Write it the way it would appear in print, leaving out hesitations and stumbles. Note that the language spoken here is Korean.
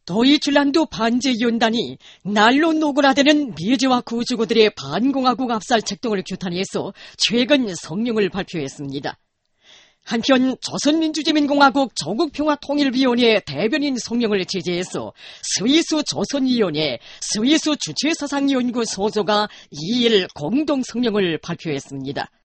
도이칠란드 반제연단이 날로 노골화되는 미제와 구주고들의 반공화국 압살 책동을 규탄해서 최근 성명을 발표했습니다. 한편 조선민주주의민공화국 조국평화통일위원회 대변인 성명을 제재해서 스위스 조선위원회, 스위스 주체사상연구 소조가 2일 공동 성명을 발표했습니다.